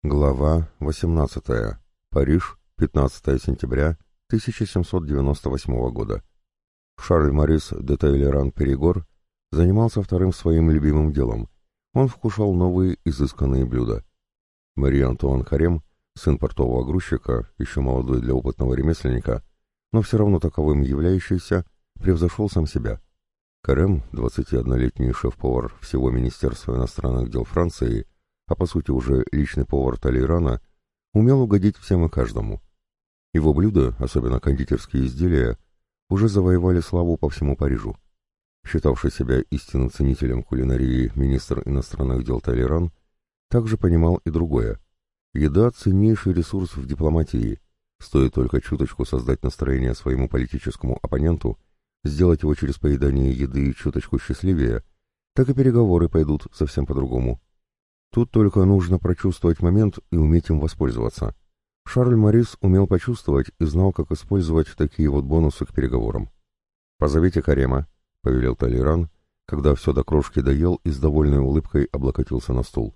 Глава 18. Париж, 15 сентября 1798 года. Шарль-Марис де Талейран-Перигор занимался вторым своим любимым делом. Он вкушал новые изысканные блюда. Мари-Антуан Карем, сын портового грузчика, еще молодой для опытного ремесленника, но все равно таковым являющийся, превзошел сам себя. Карем, 21-летний шеф-повар всего Министерства иностранных дел Франции, а по сути уже личный повар Талейрана, умел угодить всем и каждому. Его блюда, особенно кондитерские изделия, уже завоевали славу по всему Парижу. Считавший себя истинным ценителем кулинарии министр иностранных дел Талейран также понимал и другое. Еда — ценнейший ресурс в дипломатии. Стоит только чуточку создать настроение своему политическому оппоненту, сделать его через поедание еды чуточку счастливее, так и переговоры пойдут совсем по-другому. Тут только нужно прочувствовать момент и уметь им воспользоваться. Шарль-Марис умел почувствовать и знал, как использовать такие вот бонусы к переговорам. «Позовите Карема», — повелел Талейран, когда все до крошки доел и с довольной улыбкой облокотился на стул.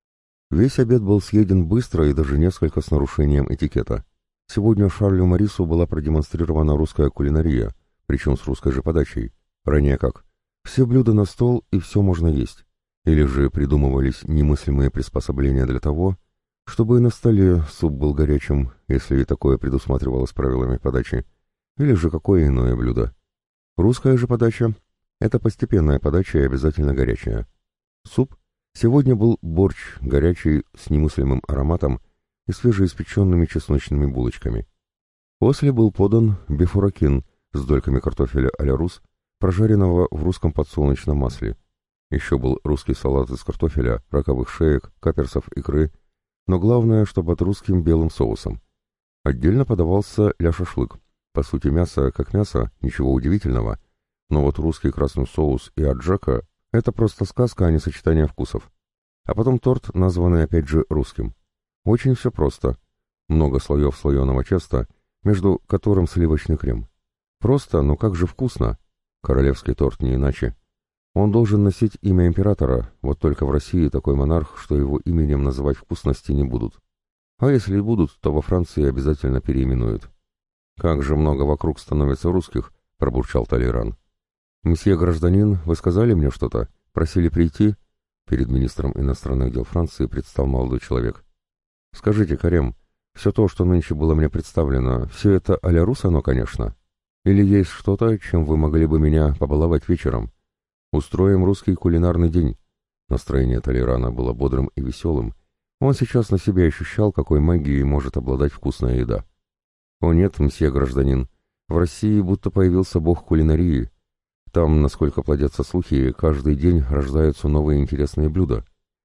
Весь обед был съеден быстро и даже несколько с нарушением этикета. Сегодня Шарлю Марису была продемонстрирована русская кулинария, причем с русской же подачей. Ранее как? Все блюда на стол и все можно есть. Или же придумывались немыслимые приспособления для того, чтобы и на столе суп был горячим, если и такое предусматривалось правилами подачи, или же какое иное блюдо. Русская же подача — это постепенная подача и обязательно горячая. Суп сегодня был борщ, горячий, с немыслимым ароматом и свежеиспеченными чесночными булочками. После был подан бифуракин с дольками картофеля а-ля рус, прожаренного в русском подсолнечном масле. Еще был русский салат из картофеля, раковых шеек, каперсов, икры, но главное, что под русским белым соусом. Отдельно подавался ля-шашлык. По сути, мясо как мясо, ничего удивительного, но вот русский красный соус и аджака — это просто сказка, а не сочетание вкусов. А потом торт, названный опять же русским. Очень все просто. Много слоев слоеного теста, между которым сливочный крем. Просто, но как же вкусно. Королевский торт не иначе. Он должен носить имя императора, вот только в России такой монарх, что его именем называть вкусности не будут. А если и будут, то во Франции обязательно переименуют. «Как же много вокруг становится русских», — пробурчал Талейран. «Мсье гражданин, вы сказали мне что-то? Просили прийти?» Перед министром иностранных дел Франции предстал молодой человек. «Скажите, Карем, все то, что нынче было мне представлено, все это а-ля рус оно, конечно? Или есть что-то, чем вы могли бы меня побаловать вечером? Устроим русский кулинарный день». Настроение Талейрана было бодрым и веселым. Он сейчас на себе ощущал, какой магией может обладать вкусная еда. «О нет, мсье гражданин, в России будто появился бог кулинарии. Там, насколько плодятся слухи, каждый день рождаются новые интересные блюда.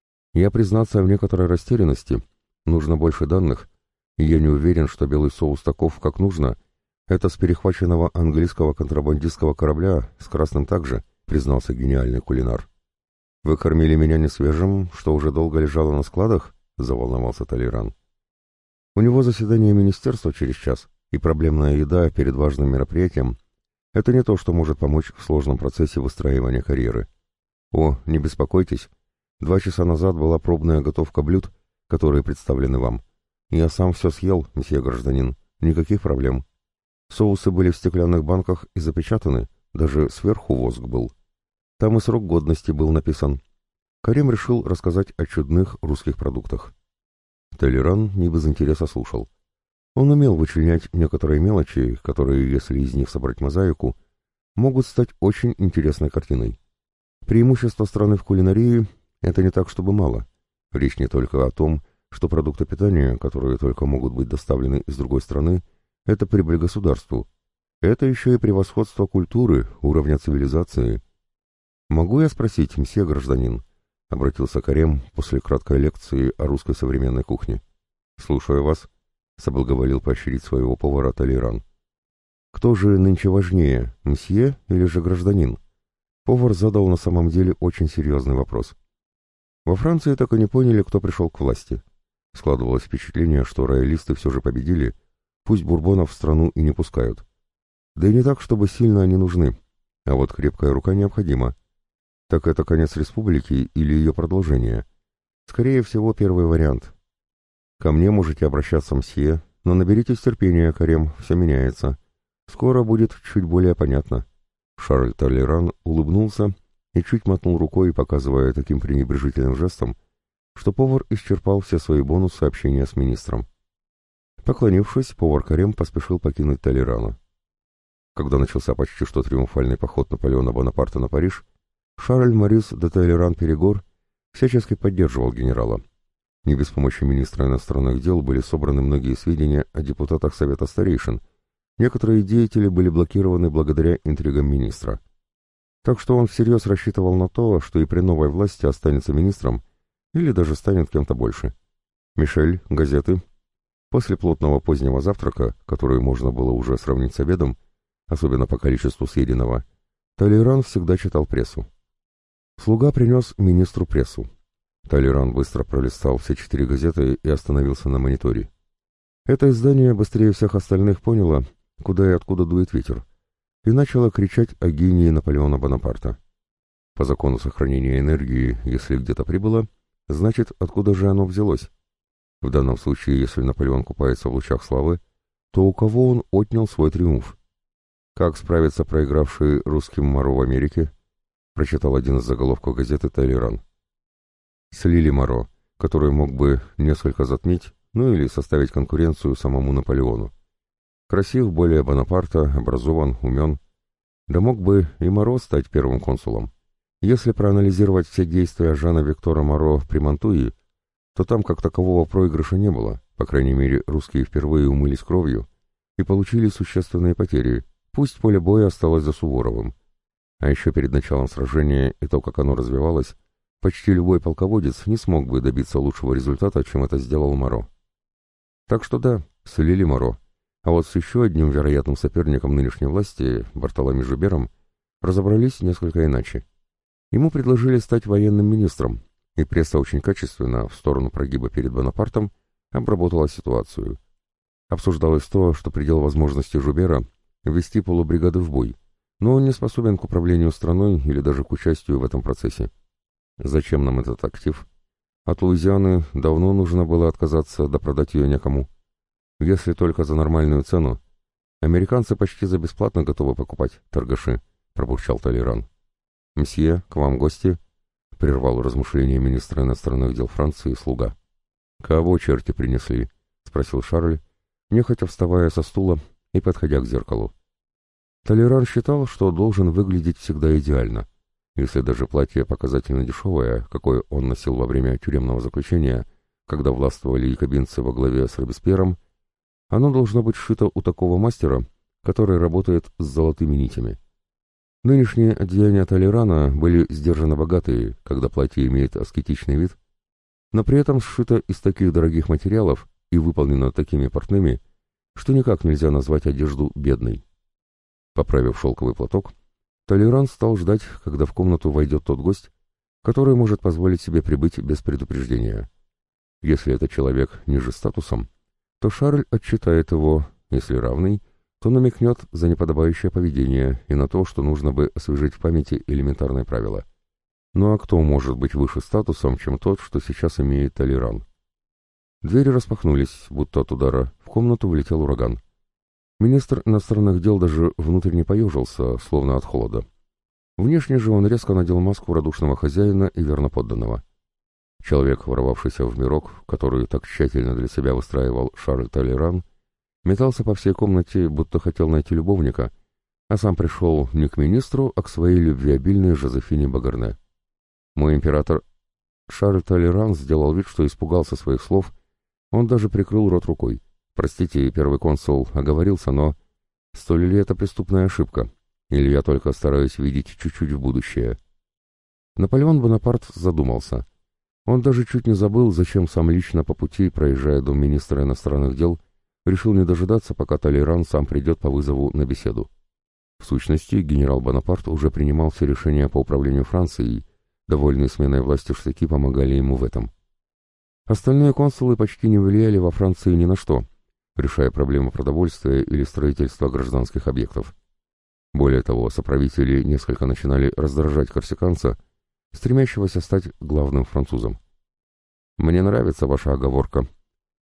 Я, признаться, в некоторой растерянности. Нужно больше данных, и я не уверен, что белый соус таков, как нужно. Это с перехваченного английского контрабандистского корабля, с красным также», — признался гениальный кулинар. «Вы кормили меня не свежим, что уже долго лежало на складах?» — заволновался Талейран. «У него заседание министерства через час, и проблемная еда перед важным мероприятием — это не то, что может помочь в сложном процессе выстраивания карьеры. О, не беспокойтесь, 2 часа назад была пробная готовка блюд, которые представлены вам. Я сам все съел, месье гражданин, никаких проблем. Соусы были в стеклянных банках и запечатаны, даже сверху воск был. Там и срок годности был написан». Карем решил рассказать о чудных русских продуктах. Талейран не без интереса слушал. Он умел вычленять некоторые мелочи, которые, если из них собрать мозаику, могут стать очень интересной картиной. Преимущество страны в кулинарии — это не так, чтобы мало. Речь не только о том, что продукты питания, которые только могут быть доставлены из другой страны, это прибыль государству. Это еще и превосходство культуры, уровня цивилизации. «Могу я спросить, мсье гражданин?» — обратился Карем после краткой лекции о русской современной кухне. «Слушаю вас», — соблаговолил поощрить своего повара Талейран. «Кто же нынче важнее, мсье или же гражданин?» Повар задал на самом деле очень серьезный вопрос. Во Франции так и не поняли, кто пришел к власти. Складывалось впечатление, что роялисты все же победили, пусть бурбонов в страну и не пускают. Да и не так, чтобы сильно они нужны, а вот крепкая рука необходима. Так это конец республики или ее продолжение? Скорее всего, первый вариант. «Ко мне можете обращаться, мсье, но наберитесь терпения, Карем, все меняется. Скоро будет чуть более понятно». Шарль Толеран улыбнулся и чуть мотнул рукой, показывая таким пренебрежительным жестом, что повар исчерпал все свои бонусы общения с министром. Поклонившись, повар Карем поспешил покинуть Толерана. Когда начался почти что триумфальный поход Наполеона Бонапарта на Париж, Шарль Морис де Толеран-Перегор всячески поддерживал генерала. Не без помощи министра иностранных дел были собраны многие сведения о депутатах Совета Старейшин. Некоторые деятели были блокированы благодаря интригам министра. Так что он всерьез рассчитывал на то, что и при новой власти останется министром или даже станет кем-то больше. Мишель, газеты. После плотного позднего завтрака, который можно было уже сравнить с обедом, особенно по количеству съеденного, Толеран всегда читал прессу. Слуга принес министру прессу. Толеран быстро пролистал все 4 газеты и остановился на мониторе. Это издание быстрее всех остальных поняло, куда и откуда дует ветер, и начало кричать о гении Наполеона Бонапарта. По закону сохранения энергии, если где-то прибыло, значит, откуда же оно взялось? В данном случае, если Наполеон купается в лучах славы, то у кого он отнял свой триумф? «Как справиться проигравший русским Моро в Америке?» прочитал один из заголовков газеты «Толеран». Слили Моро, который мог бы несколько затмить, ну или составить конкуренцию самому Наполеону. Красив, более Бонапарта, образован, умен. Да мог бы и Моро стать первым консулом. Если проанализировать все действия Жана Виктора Моро при Мантуи, то там как такового проигрыша не было, по крайней мере, русские впервые умылись кровью и получили существенные потери, пусть поле боя осталось за Суворовым. А еще перед началом сражения и то, как оно развивалось, почти любой полководец не смог бы добиться лучшего результата, чем это сделал Моро. Так что да, слили Моро. А вот с еще одним вероятным соперником нынешней власти, Бартоломе Жубером, разобрались несколько иначе. Ему предложили стать военным министром, и пресса очень качественно, в сторону прогиба перед Бонапартом, обработала ситуацию. Обсуждалось то, что предел возможности Жубера — ввести полубригады в бой, но он не способен к управлению страной или даже к участию в этом процессе. Зачем нам этот актив? От Луизианы давно нужно было отказаться, да продать ее некому. Если только за нормальную цену. Американцы почти за бесплатно готовы покупать, торгаши, пробурчал Толеран. «Мсье, к вам гости?» — прервал размышления министра иностранных дел Франции слуга. «Кого черти принесли?» — спросил Шарль, нехотя вставая со стула и подходя к зеркалу. Толеран считал, что должен выглядеть всегда идеально. Если даже платье показательно дешевое, какое он носил во время тюремного заключения, когда властвовали якобинцы во главе с Робеспьером, оно должно быть сшито у такого мастера, который работает с золотыми нитями. Нынешние одеяния Толерана были сдержанно богатые, когда платье имеет аскетичный вид, но при этом сшито из таких дорогих материалов и выполнено такими портными, что никак нельзя назвать одежду бедной. Поправив шелковый платок, Толеран стал ждать, когда в комнату войдет тот гость, который может позволить себе прибыть без предупреждения. Если это человек ниже статусом, то Шарль отчитает его, если равный, то намекнет за неподобающее поведение и на то, что нужно бы освежить в памяти элементарные правила. Ну а кто может быть выше статусом, чем тот, что сейчас имеет Толеран? Двери распахнулись, будто от удара, в комнату влетел ураган. Министр иностранных дел даже внутренне поежился, словно от холода. Внешне же он резко надел маску радушного хозяина и верноподданного. Человек, ворвавшийся в мирок, который так тщательно для себя выстраивал Шарль Толеран, метался по всей комнате, будто хотел найти любовника, а сам пришел не к министру, а к своей любвеобильной Жозефине Багарне. «Мой император...» Шарль Толеран сделал вид, что испугался своих слов, он даже прикрыл рот рукой. «Простите, первый консул оговорился, но... Столь ли это преступная ошибка? Или я только стараюсь видеть чуть-чуть в будущее?» Наполеон Бонапарт задумался. Он даже чуть не забыл, зачем сам лично по пути, проезжая дом министра иностранных дел, решил не дожидаться, пока Толеран сам придет по вызову на беседу. В сущности, генерал Бонапарт уже принимал все решения по управлению Францией, довольные сменой власти штыки помогали ему в этом. Остальные консулы почти не влияли во Франции ни на что, решая проблемы продовольствия или строительства гражданских объектов. Более того, соправители несколько начинали раздражать корсиканца, стремящегося стать главным французом. «Мне нравится ваша оговорка.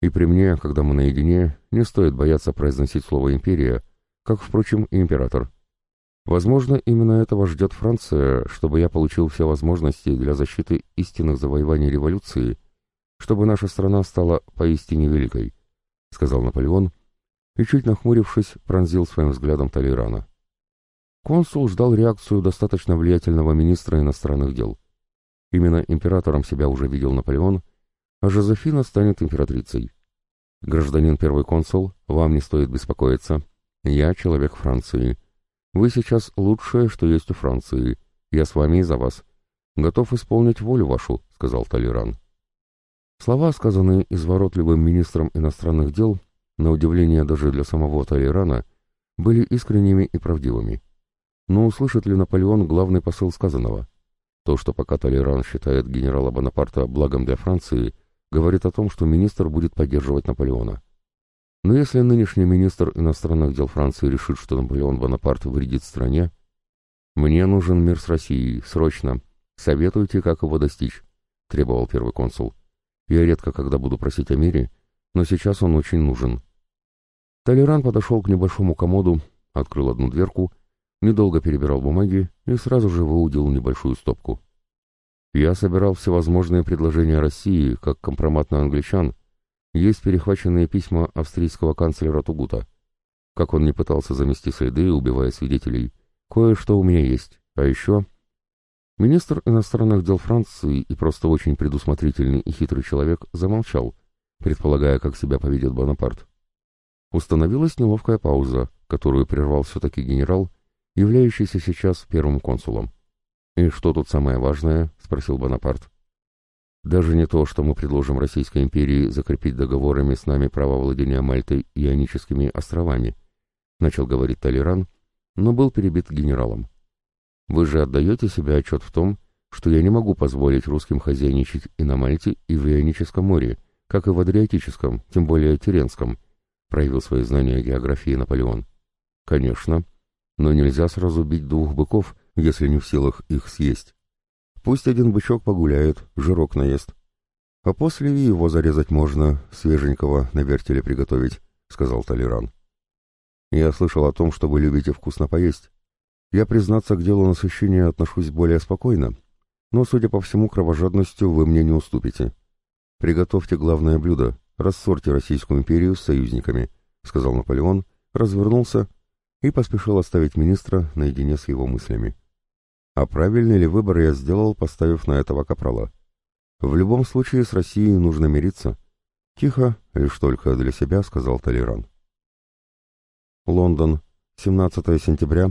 И при мне, когда мы наедине, не стоит бояться произносить слово «империя», как, впрочем, и император. Возможно, именно этого ждет Франция, чтобы я получил все возможности для защиты истинных завоеваний революции, чтобы наша страна стала поистине великой», — сказал Наполеон, и, чуть нахмурившись, пронзил своим взглядом Толейрана. Консул ждал реакцию достаточно влиятельного министра иностранных дел. Именно императором себя уже видел Наполеон, а Жозефина станет императрицей. «Гражданин первый консул, вам не стоит беспокоиться. Я человек Франции. Вы сейчас лучшее, что есть у Франции. Я с вами и за вас. Готов исполнить волю вашу», — сказал Толейран. Слова, сказанные изворотливым министром иностранных дел, на удивление даже для самого Толейрана, были искренними и правдивыми. Но услышит ли Наполеон главный посыл сказанного? То, что пока Толейран считает генерала Бонапарта благом для Франции, говорит о том, что министр будет поддерживать Наполеона. Но если нынешний министр иностранных дел Франции решит, что Наполеон Бонапарт вредит стране, «Мне нужен мир с Россией, срочно. Советуйте, как его достичь», — требовал первый консул. «Я редко когда буду просить о мире, но сейчас он очень нужен». Толейран подошел к небольшому комоду, открыл одну дверку, недолго перебирал бумаги и сразу же выудил небольшую стопку. «Я собирал всевозможные предложения России, как компромат на англичан. Есть перехваченные письма австрийского канцлера Тугута. Как он не пытался замести следы, убивая свидетелей. Кое-что у меня есть. А еще...» Министр иностранных дел Франции и просто очень предусмотрительный и хитрый человек замолчал, предполагая, как себя поведет Бонапарт. Установилась неловкая пауза, которую прервал все-таки генерал, являющийся сейчас первым консулом. «И что тут самое важное?» — спросил Бонапарт. «Даже не то, что мы предложим Российской империи закрепить договорами с нами право владения Мальтой и Ионическими островами», — начал говорить Толейран, но был перебит генералом. «Вы же отдаете себе отчет в том, что я не могу позволить русским хозяйничать и на Мальте, и в Ионическом море, как и в Адриатическом, тем более Тиренском», — проявил свои знания географии Наполеон. «Конечно, но нельзя сразу бить двух быков, если не в силах их съесть. Пусть один бычок погуляет, жирок наест. А после и его зарезать можно, свеженького на вертеле приготовить», — сказал Толейран. «Я слышал о том, что вы любите вкусно поесть. Я, признаться, к делу насыщения отношусь более спокойно, но, судя по всему, кровожадностью вы мне не уступите. Приготовьте главное блюдо, рассорьте Российскую империю с союзниками», — сказал Наполеон, развернулся и поспешил оставить министра наедине с его мыслями. «А правильный ли выбор я сделал, поставив на этого капрала? В любом случае с Россией нужно мириться». Тихо, лишь только для себя, сказал Толейран. Лондон, 17 сентября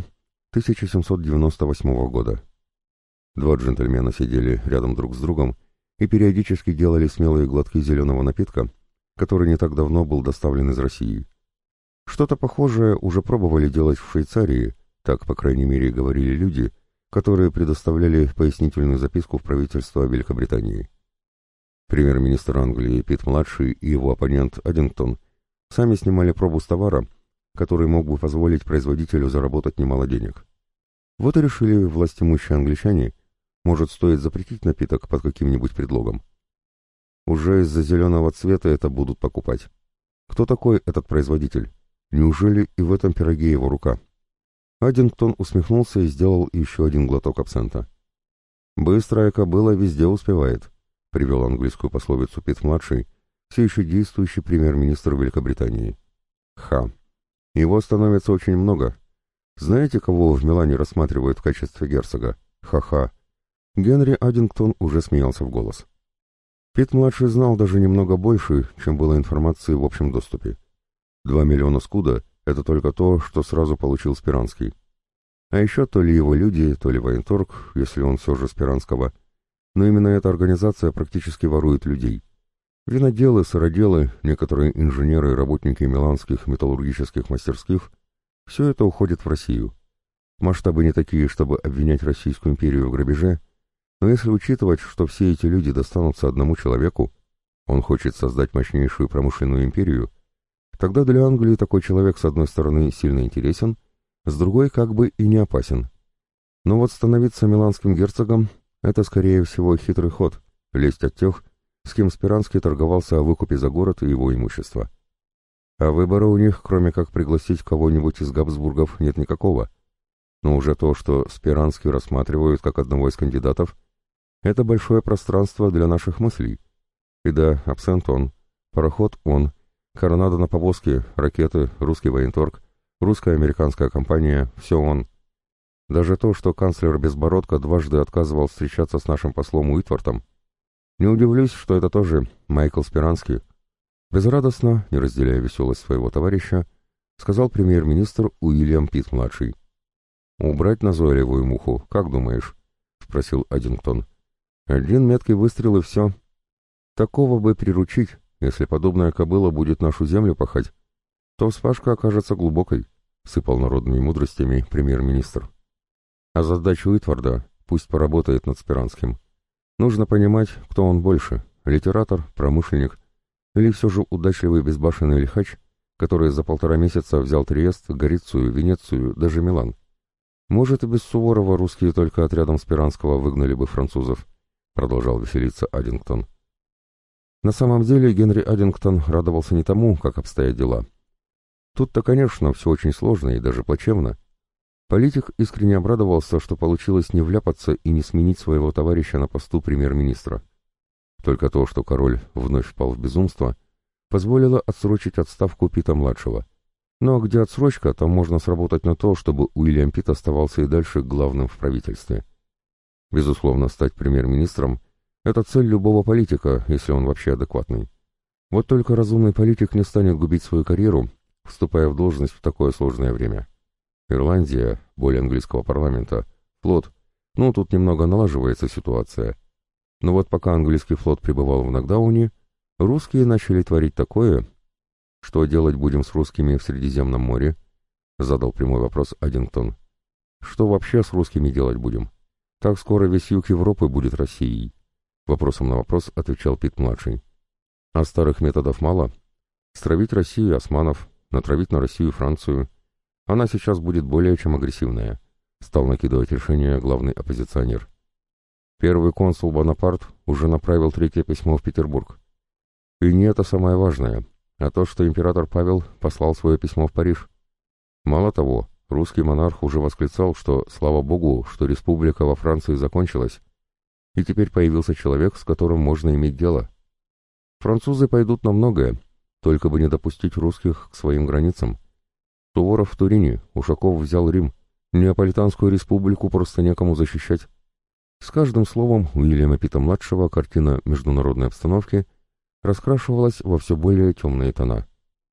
1798 года. Два джентльмена сидели рядом друг с другом и периодически делали смелые глотки зеленого напитка, который не так давно был доставлен из России. Что-то похожее уже пробовали делать в Швейцарии, так, по крайней мере, говорили люди, которые предоставляли пояснительную записку в правительство Великобритании. Премьер-министр Англии Питт-младший и его оппонент Эддингтон сами снимали пробу с товара, который мог бы позволить производителю заработать немало денег. Вот и решили властимущие англичане, может, стоит запретить напиток под каким-нибудь предлогом. Уже из-за зеленого цвета это будут покупать. Кто такой этот производитель? Неужели и в этом пироге его рука? Эддингтон усмехнулся и сделал еще один глоток абсента. «Быстрая кобыла везде успевает», — привел английскую пословицу Питт-младший, все еще действующий премьер-министр Великобритании. «Ха! Его становится очень много. Знаете, кого в Милане рассматривают в качестве герцога? Ха-ха!» Генри Эддингтон уже смеялся в голос. Питт-младший знал даже немного больше, чем было информации в общем доступе. 2 миллиона скуда — это только то, что сразу получил Спиранский. А еще то ли его люди, то ли военторг, если он все же Спиранского. Но именно эта организация практически ворует людей. Виноделы, сыроделы, некоторые инженеры и работники миланских металлургических мастерских — все это уходит в Россию. Масштабы не такие, чтобы обвинять Российскую империю в грабеже, но если учитывать, что все эти люди достанутся одному человеку, он хочет создать мощнейшую промышленную империю, тогда для Англии такой человек, с одной стороны, сильно интересен, с другой, как бы и не опасен. Но вот становиться миланским герцогом — это, скорее всего, хитрый ход, лезть от тех, с кем Спиранский торговался о выкупе за город и его имущество. А выбора у них, кроме как пригласить кого-нибудь из Габсбургов, нет никакого. Но уже то, что Спиранский рассматривают как одного из кандидатов, это большое пространство для наших мыслей. И да, абсент он, пароход он, коронада на повозке, ракеты, русский военторг, русская американская компания — все он. Даже то, что канцлер Безбородко дважды отказывал встречаться с нашим послом Уитвортом. Не удивлюсь, что это тоже Майкл Спиранский. Безрадостно, не разделяя веселость своего товарища, сказал премьер-министр Уильям Питт-младший. «Убрать назойливую муху, как думаешь?» — спросил Аддингтон. «Один меткий выстрел и все. Такого бы приручить, если подобная кобыла будет нашу землю пахать, то вспашка окажется глубокой», — сыпал народными мудростями премьер-министр. «А задачу Уитварда пусть поработает над Спиранским. Нужно понимать, кто он больше — литератор, промышленник или все же удачливый безбашенный лихач, который за 1,5 месяца взял Триест, Горицию, Венецию, даже Милан. Может, и без Суворова русские только отрядом Спиранского выгнали бы французов», — продолжал веселиться Аддингтон. На самом деле Генри Аддингтон радовался не тому, как обстоят дела. Тут-то, конечно, все очень сложно и даже плачевно. Политик искренне обрадовался, что получилось не вляпаться и не сменить своего товарища на посту премьер-министра. Только то, что король вновь впал в безумство, позволило отсрочить отставку Питта-младшего. Ну а где отсрочка, там можно сработать на то, чтобы Уильям Питт оставался и дальше главным в правительстве. Безусловно, стать премьер-министром — это цель любого политика, если он вообще адекватный. Вот только разумный политик не станет губить свою карьеру, вступая в должность в такое сложное время. Ирландия, более английского парламента, флот, ну тут немного налаживается ситуация. Но вот пока английский флот пребывал в нокдауне, русские начали творить такое. «Что делать будем с русскими в Средиземном море?» — задал прямой вопрос Аддингтон. «Что вообще с русскими делать будем? Так скоро весь юг Европы будет Россией». Вопросом на вопрос отвечал Питт-младший. «А старых методов мало? Стравить Россию османов, натравить на Россию Францию. Она сейчас будет более чем агрессивная», — стал накидывать решение главный оппозиционер. Первый консул Бонапарт уже направил 3-е письмо в Петербург. И не это самое важное, а то, что император Павел послал свое письмо в Париж. Мало того, русский монарх уже восклицал, что, слава богу, что республика во Франции закончилась, и теперь появился человек, с которым можно иметь дело. Французы пойдут на многое, только бы не допустить русских к своим границам. Суворов в Турине, Ушаков взял Рим, Неаполитанскую республику просто некому защищать. С каждым словом Уильяма Питта-младшего картина международной обстановки раскрашивалась во все более темные тона.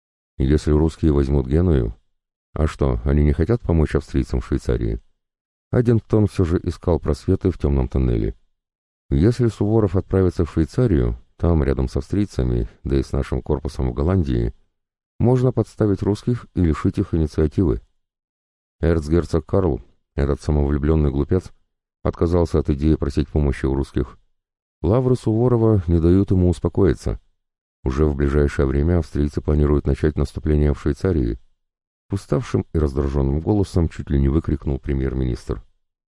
Если русские возьмут Геную, а что, они не хотят помочь австрийцам в Швейцарии? Аддингтон все же искал просветы в темном тоннеле. Если Суворов отправится в Швейцарию, там, рядом с австрийцами, да и с нашим корпусом в Голландии, можно подставить русских и лишить их инициативы. Эрцгерцог Карл, этот самовлюбленный глупец, отказался от идеи просить помощи у русских. Лавры Суворова не дают ему успокоиться. Уже в ближайшее время австрийцы планируют начать наступление в Швейцарии. Уставшим и раздраженным голосом чуть ли не выкрикнул премьер-министр.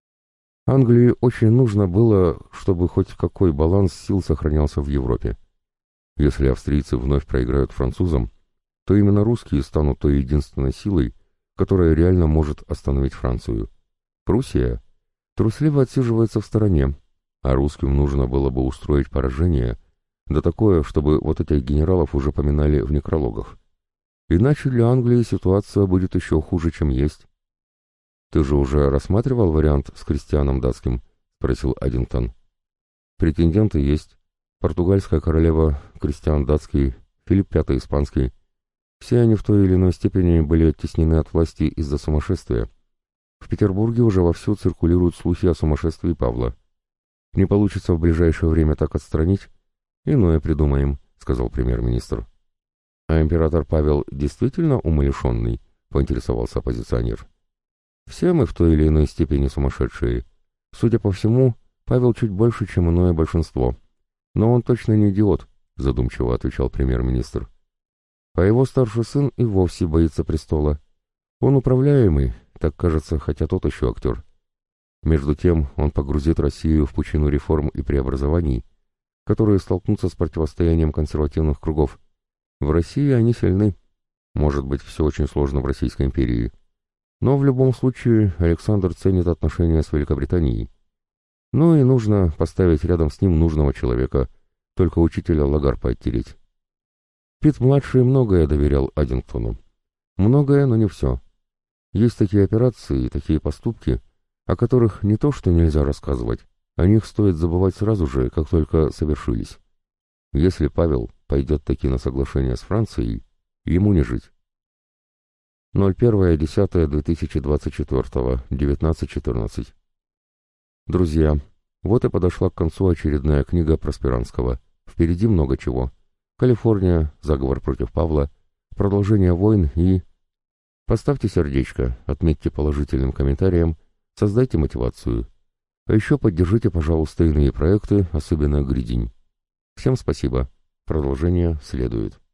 Англии очень нужно было, чтобы хоть какой баланс сил сохранялся в Европе. Если австрийцы вновь проиграют французам, то именно русские станут той единственной силой, которая реально может остановить Францию. Пруссия трусливо отсиживается в стороне, а русским нужно было бы устроить поражение, да такое, чтобы вот этих генералов уже поминали в некрологах. Иначе для Англии ситуация будет еще хуже, чем есть. «Ты же уже рассматривал вариант с Кристианом Датским?» — спросил Аддингтон. «Претенденты есть. Португальская королева Кристиан Датский, Филипп V Испанский. Все они в той или иной степени были оттеснены от власти из-за сумасшествия. В Петербурге уже вовсю циркулируют слухи о сумасшествии Павла. Не получится в ближайшее время так отстранить? Иное придумаем», — сказал премьер-министр. «А император Павел действительно умалишенный?» — поинтересовался оппозиционер. «Все мы в той или иной степени сумасшедшие. Судя по всему, Павел чуть больше, чем иное большинство. Но он точно не идиот», — задумчиво отвечал премьер-министр. «А его старший сын и вовсе боится престола. Он управляемый, так кажется, хотя тот еще актер. Между тем он погрузит Россию в пучину реформ и преобразований, которые столкнутся с противостоянием консервативных кругов. В России они сильны. Может быть, все очень сложно в Российской империи. Но в любом случае Александр ценит отношения с Великобританией. Ну и нужно поставить рядом с ним нужного человека, только учителя Лагарпа оттереть. Пит-младший многое доверял Аддингтону. Многое, но не все. Есть такие операции и такие поступки, о которых не то что нельзя рассказывать, о них стоит забывать сразу же, как только совершились. Если Павел пойдет таки на соглашение с Францией, ему не жить. 01.10.2024, 19:14. Друзья, вот и подошла к концу очередная книга Просперанского. Впереди много чего. Калифорния, заговор против Павла, продолжение войн и... Поставьте сердечко, отметьте положительным комментарием, создайте мотивацию. А еще поддержите, пожалуйста, иные проекты, особенно Гридень. Всем спасибо. Продолжение следует.